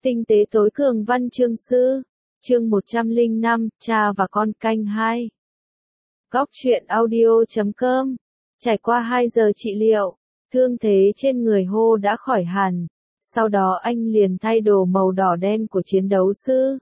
Tinh tế tối cường văn chương sư. Chương 105, cha và con canh 2. Góc truyện audio.com. Trải qua 2 giờ trị liệu, thương thế trên người Hô đã khỏi hẳn. Sau đó anh liền thay đồ màu đỏ đen của chiến đấu sư,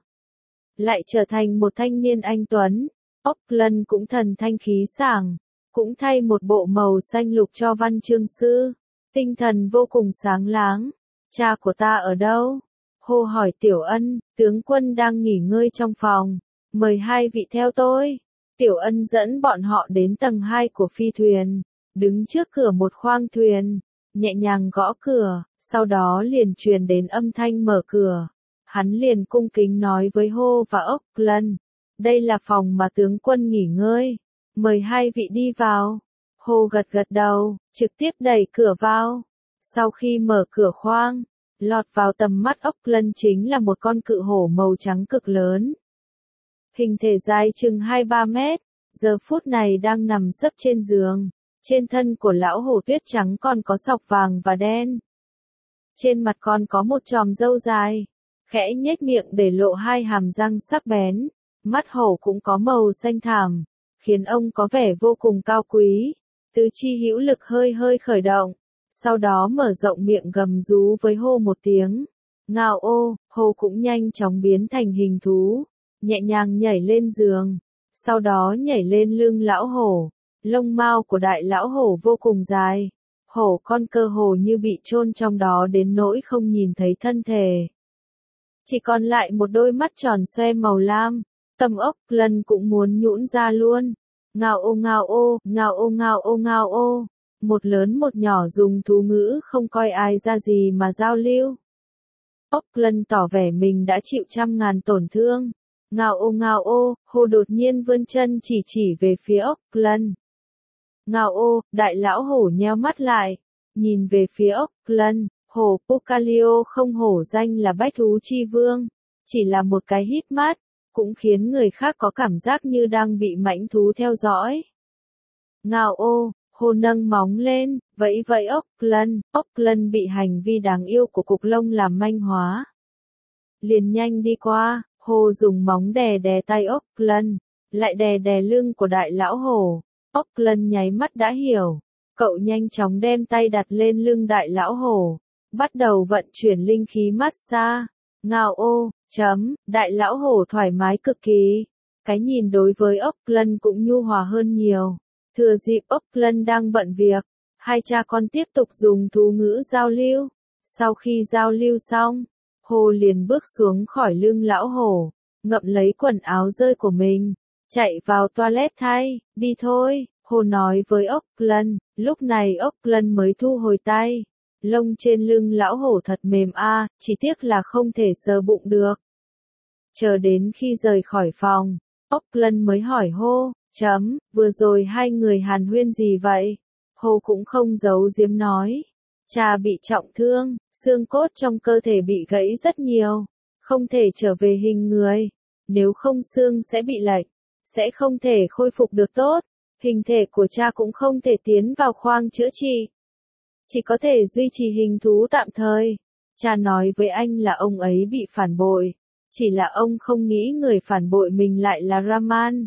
lại trở thành một thanh niên anh tuấn. Auckland cũng thần thanh khí sảng, cũng thay một bộ màu xanh lục cho văn chương sư, tinh thần vô cùng sáng láng. Cha của ta ở đâu? Hô hỏi Tiểu Ân. Tướng quân đang nghỉ ngơi trong phòng, mời hai vị theo tôi. Tiểu Ân dẫn bọn họ đến tầng 2 của phi thuyền, đứng trước cửa một khoang thuyền, nhẹ nhàng gõ cửa, sau đó liền truyền đến âm thanh mở cửa. Hắn liền cung kính nói với Hô và Auckland, đây là phòng mà tướng quân nghỉ ngơi, mời hai vị đi vào. Hô gật gật đầu, trực tiếp đẩy cửa vào. Sau khi mở cửa khoang, lọt vào tầm mắt Auckland chính là một con cự hổ màu trắng cực lớn. Hình thể dài chừng 2-3 mét, giờ phút này đang nằm sấp trên giường. Trên thân của lão hổ tuyết trắng còn có sọc vàng và đen. Trên mặt còn có một chòm râu dài, khẽ nhếch miệng để lộ hai hàm răng sắc bén. Mắt hổ cũng có màu xanh thẳm, khiến ông có vẻ vô cùng cao quý. Tứ chi hữu lực hơi hơi khởi động, sau đó mở rộng miệng gầm rú với Hô một tiếng. Ngao ô, Hô cũng nhanh chóng biến thành hình thú, nhẹ nhàng nhảy lên giường, sau đó nhảy lên lưng lão hổ. Lông mao của đại lão hổ vô cùng dài, hổ con cơ hồ như bị chôn trong đó đến nỗi không nhìn thấy thân thể. Chỉ còn lại một đôi mắt tròn xoe màu lam, tâm Auckland cũng muốn nhũn ra luôn. Ngao ô ngao ô, ngao ô ngao ô ngao ô. Một lớn một nhỏ dùng thú ngữ không coi ai ra gì mà giao lưu. Auckland tỏ vẻ mình đã chịu trăm ngàn tổn thương. Ngao ô, Hô đột nhiên vươn chân chỉ về phía Auckland. Ngao ô, đại lão hổ nheo mắt lại, nhìn về phía Auckland. Hổ Pucalio không hổ danh là bách thú chi vương, chỉ là một cái híp mắt, cũng khiến người khác có cảm giác như đang bị mãnh thú theo dõi. Ngao ô, Hô nâng móng lên, vẫy vẫy Auckland. Auckland bị hành vi đáng yêu của cục lông làm manh hóa, liền nhanh đi qua. Hô dùng móng đè đè tay Auckland, lại đè đè lưng của đại lão hổ. Auckland nháy mắt đã hiểu, cậu nhanh chóng đem tay đặt lên lưng đại lão hổ, bắt đầu vận chuyển linh khí massage. Ngao ô, đại lão hổ thoải mái cực kỳ. Cái nhìn đối với Auckland cũng nhu hòa hơn nhiều. Thừa dịp Auckland đang bận việc, hai cha con tiếp tục dùng thú ngữ giao lưu. Sau khi giao lưu xong, Hô liền bước xuống khỏi lưng lão hổ, ngậm lấy quần áo rơi của mình, chạy vào toilet thay. Đi thôi, Hô nói với Auckland. Lúc này Auckland mới thu hồi tay. Lông trên lưng lão hổ thật mềm chỉ tiếc là không thể sờ bụng được. Chờ đến khi rời khỏi phòng, Auckland mới hỏi Hô, vừa rồi hai người hàn huyên gì vậy? Hô cũng không giấu giếm nói. Cha bị trọng thương, xương cốt trong cơ thể bị gãy rất nhiều, không thể trở về hình người. Nếu không xương sẽ bị lệch, sẽ không thể khôi phục được tốt. Hình thể của cha cũng không thể tiến vào khoang chữa trị, chỉ có thể duy trì hình thú tạm thời. Cha nói với anh là ông ấy bị phản bội, chỉ là ông không nghĩ người phản bội mình lại là Raman.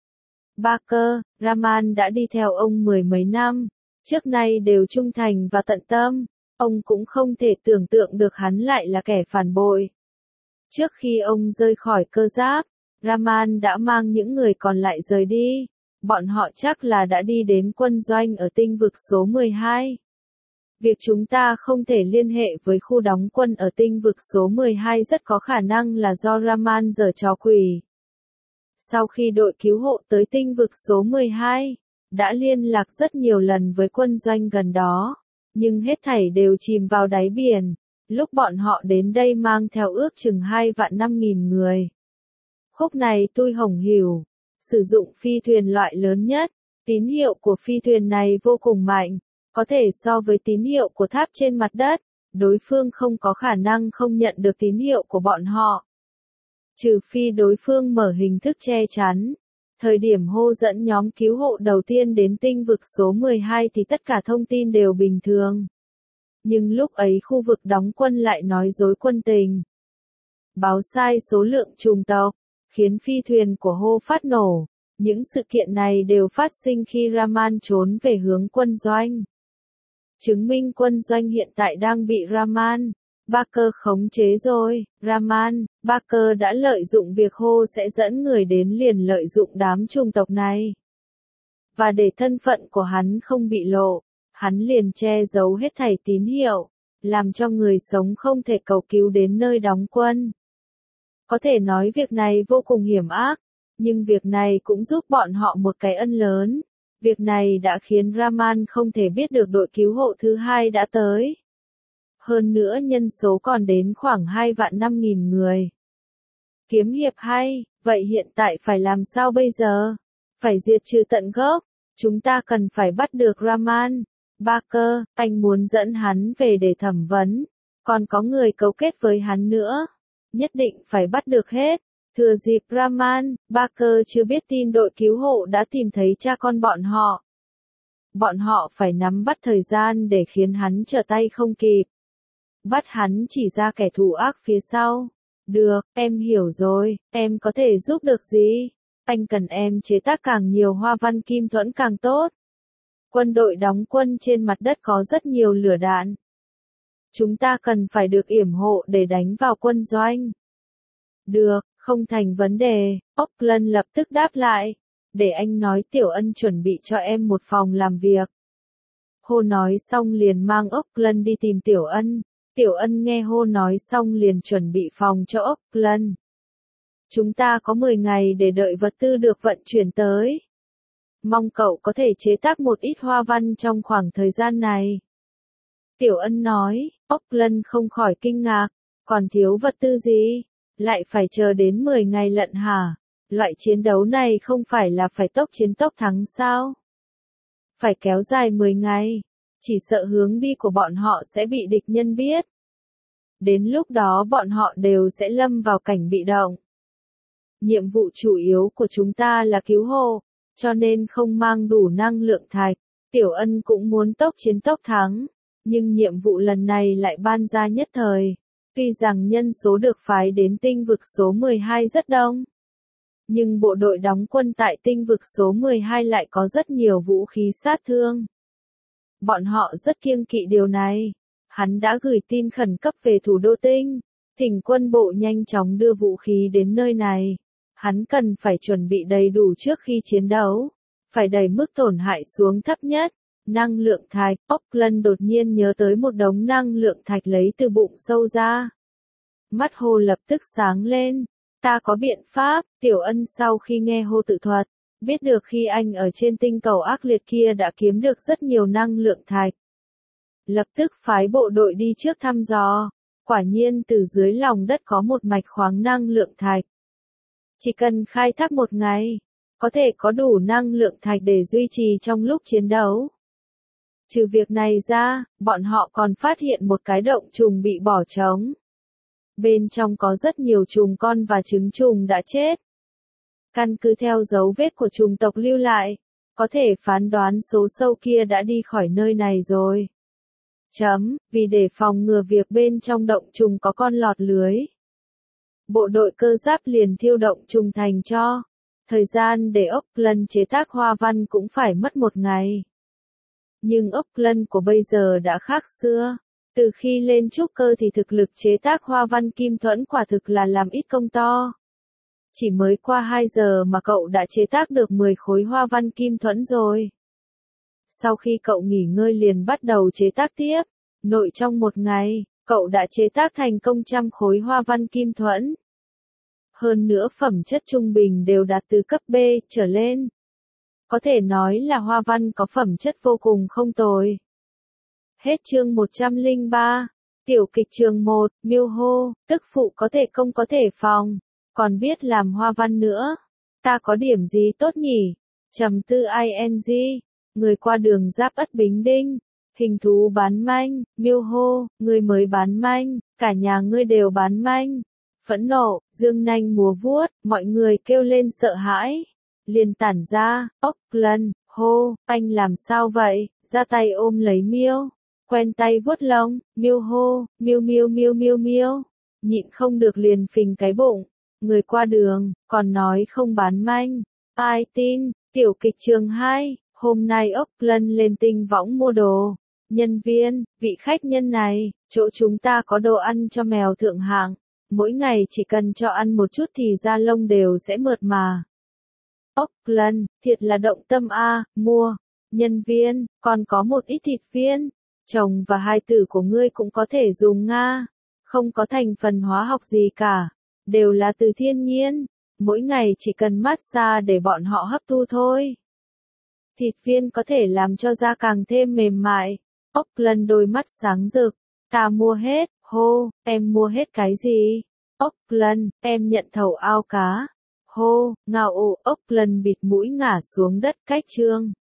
Barker, Raman đã đi theo ông mười mấy năm, trước nay đều trung thành và tận tâm. Ông cũng không thể tưởng tượng được hắn lại là kẻ phản bội. Trước khi ông rời khỏi cơ giáp, Raman đã mang những người còn lại rời đi. Bọn họ chắc là đã đi đến quân doanh ở tinh vực số 12. Việc chúng ta không thể liên hệ với khu đóng quân ở tinh vực số 12 rất có khả năng là do Raman giở trò quỷ. Sau khi đội cứu hộ tới tinh vực số 12, đã liên lạc rất nhiều lần với quân doanh gần đó, nhưng hết thảy đều chìm vào đáy biển. Lúc bọn họ đến đây mang theo ước chừng 2.500.000 người. Khúc này Tui Hồng hiểu, sử dụng phi thuyền loại lớn nhất, tín hiệu của phi thuyền này vô cùng mạnh, có thể so với tín hiệu của tháp trên mặt đất, đối phương không có khả năng không nhận được tín hiệu của bọn họ. Trừ phi đối phương mở hình thức che chắn. Thời điểm Hô dẫn nhóm cứu hộ đầu tiên đến tinh vực số 12 thì tất cả thông tin đều bình thường. Nhưng lúc ấy khu vực đóng quân lại nói dối quân tình. báo sai số lượng chủng tộc, khiến phi thuyền của Ho phát nổ. Những sự kiện này đều phát sinh khi Raman trốn về hướng quân doanh. Chứng minh quân doanh hiện tại đang bị Raman Barker khống chế rồi. Raman Barker đã lợi dụng việc Ho sẽ dẫn người đến liền lợi dụng đám chủng tộc này. Và để thân phận của hắn không bị lộ, hắn liền che giấu hết thảy tín hiệu, làm cho người sống không thể cầu cứu đến nơi đóng quân. Có thể nói việc này vô cùng hiểm ác, nhưng việc này cũng giúp bọn họ một cái ân lớn. Việc này đã khiến Raman không thể biết được đội cứu hộ thứ hai đã tới. Hơn nữa nhân số còn đến khoảng 2.500.000 người. Kiếm hiệp hay, vậy hiện tại phải làm sao bây giờ? Phải diệt trừ tận gốc. Chúng ta cần phải bắt được Raman Barker, anh muốn dẫn hắn về để thẩm vấn. Còn có người cấu kết với hắn nữa. Nhất định phải bắt được hết. Thừa dịp Raman Barker chưa biết tin đội cứu hộ đã tìm thấy cha con bọn họ. Bọn họ phải nắm bắt thời gian để khiến hắn trở tay không kịp. Bắt hắn chỉ ra kẻ thù ác phía sau. Được, em hiểu rồi, em có thể giúp được gì? Anh cần em chế tác càng nhiều hoa văn kim thuẫn càng tốt. Quân đội đóng quân trên mặt đất có rất nhiều lửa đạn. Chúng ta cần phải được yểm hộ để đánh vào quân doanh. Được, không thành vấn đề, Auckland lập tức đáp lại. Để anh nói Tiểu Ân chuẩn bị cho em một phòng làm việc. Ho nói xong liền mang Auckland đi tìm Tiểu Ân. Tiểu Ân nghe Ho nói xong liền chuẩn bị phòng cho Auckland. Chúng ta có 10 ngày để đợi vật tư được vận chuyển tới. Mong cậu có thể chế tác một ít hoa văn trong khoảng thời gian này. Tiểu Ân nói, Auckland không khỏi kinh ngạc, còn thiếu vật tư gì? Lại phải chờ đến 10 ngày lận hả? Loại chiến đấu này không phải là phải tốc chiến tốc thắng sao? Phải kéo dài 10 ngày, chỉ sợ hướng đi của bọn họ sẽ bị địch nhân biết. Đến lúc đó bọn họ đều sẽ lâm vào cảnh bị động. Nhiệm vụ chủ yếu của chúng ta là cứu hộ, cho nên không mang đủ năng lượng thạch. Tiểu Ân cũng muốn tốc chiến tốc thắng, nhưng nhiệm vụ lần này lại ban ra nhất thời. Tuy rằng nhân số được phái đến tinh vực số 12 rất đông, nhưng bộ đội đóng quân tại tinh vực số 12 lại có rất nhiều vũ khí sát thương. Bọn họ rất kiêng kỵ điều này. Hắn đã gửi tin khẩn cấp về thủ đô Tinh, thỉnh quân bộ nhanh chóng đưa vũ khí đến nơi này. Hắn cần phải chuẩn bị đầy đủ trước khi chiến đấu, phải đẩy mức tổn hại xuống thấp nhất. Năng lượng thạch, Auckland đột nhiên nhớ tới một đống năng lượng thạch lấy từ bụng sâu ra. Mắt Ho lập tức sáng lên. Ta có biện pháp. Tiểu Ân sau khi nghe Ho tự thuật, biết được khi anh ở trên tinh cầu ác liệt kia đã kiếm được rất nhiều năng lượng thạch. Lập tức phái bộ đội đi trước thăm dò. Quả nhiên từ dưới lòng đất có một mạch khoáng năng lượng thạch. Chỉ cần khai thác một ngày, có thể có đủ năng lượng thạch để duy trì trong lúc chiến đấu. Trừ việc này ra, bọn họ còn phát hiện một cái động trùng bị bỏ trống. Bên trong có rất nhiều trùng con và trứng trùng đã chết. Căn cứ theo dấu vết của trùng tộc lưu lại, có thể phán đoán số sâu kia đã đi khỏi nơi này rồi. Vì để phòng ngừa việc bên trong động trùng có con lọt lưới. Bộ đội cơ giáp liền thiêu động trùng thành cho. Thời gian để Auckland chế tác hoa văn cũng phải mất 1 ngày. Nhưng Auckland của bây giờ đã khác xưa. Từ khi lên trúc cơ thì thực lực chế tác hoa văn kim thuẫn quả thực là làm ít công to. Chỉ mới qua 2 giờ mà cậu đã chế tác được 10 khối hoa văn kim thuẫn rồi. Sau khi cậu nghỉ ngơi liền bắt đầu chế tác tiếp. Nội trong 1 ngày, cậu đã chế tác thành công 100 khối hoa văn kim thuẫn. Hơn nữa phẩm chất trung bình đều đạt từ cấp B trở lên. Có thể nói là hoa văn có phẩm chất vô cùng không tồi. Hết chương 103. Tiểu kịch chương 1, Miêu Hô, tức phụ có thể công có thể phòng, còn biết làm hoa văn nữa. Ta có điểm gì tốt nhỉ? Trầm tư ing, người qua đường giáp Ất Bính Đinh, hình thú bán manh, Miêu Hô, người mới bán manh, cả nhà ngươi đều bán manh. Phẫn nộ, dương nanh múa vuốt, mọi người kêu lên sợ hãi. Liền tản ra, Auckland, hô, anh làm sao vậy? Ra tay ôm lấy Miêu, quen tay vuốt lông, Miêu hô, miêu miêu miêu miêu miêu. nhịn không được liền phình cái bụng. Người qua đường, còn nói không bán manh. Ai tin, tiểu kịch trường 2, hôm nay Auckland lên tinh võng mua đồ. Nhân viên, vị khách nhân này, chỗ chúng ta có đồ ăn cho mèo thượng hạng. Mỗi ngày chỉ cần cho ăn một chút thì da lông đều sẽ mượt mà. Auckland, thiệt là động tâm a, mua. Nhân viên, còn có một ít thịt viên. Chồng và hai tử của ngươi cũng có thể dùng Nga. Không có thành phần hóa học gì cả. Đều là từ thiên nhiên. Mỗi ngày chỉ cần massage để bọn họ hấp thu thôi. Thịt viên có thể làm cho da càng thêm mềm mại. Auckland đôi mắt sáng rực. Ta mua hết, hô, em mua hết cái gì? Auckland, em nhận thầu ao cá. Hô, ngao ồ, Auckland bịt mũi ngả xuống đất cách chương.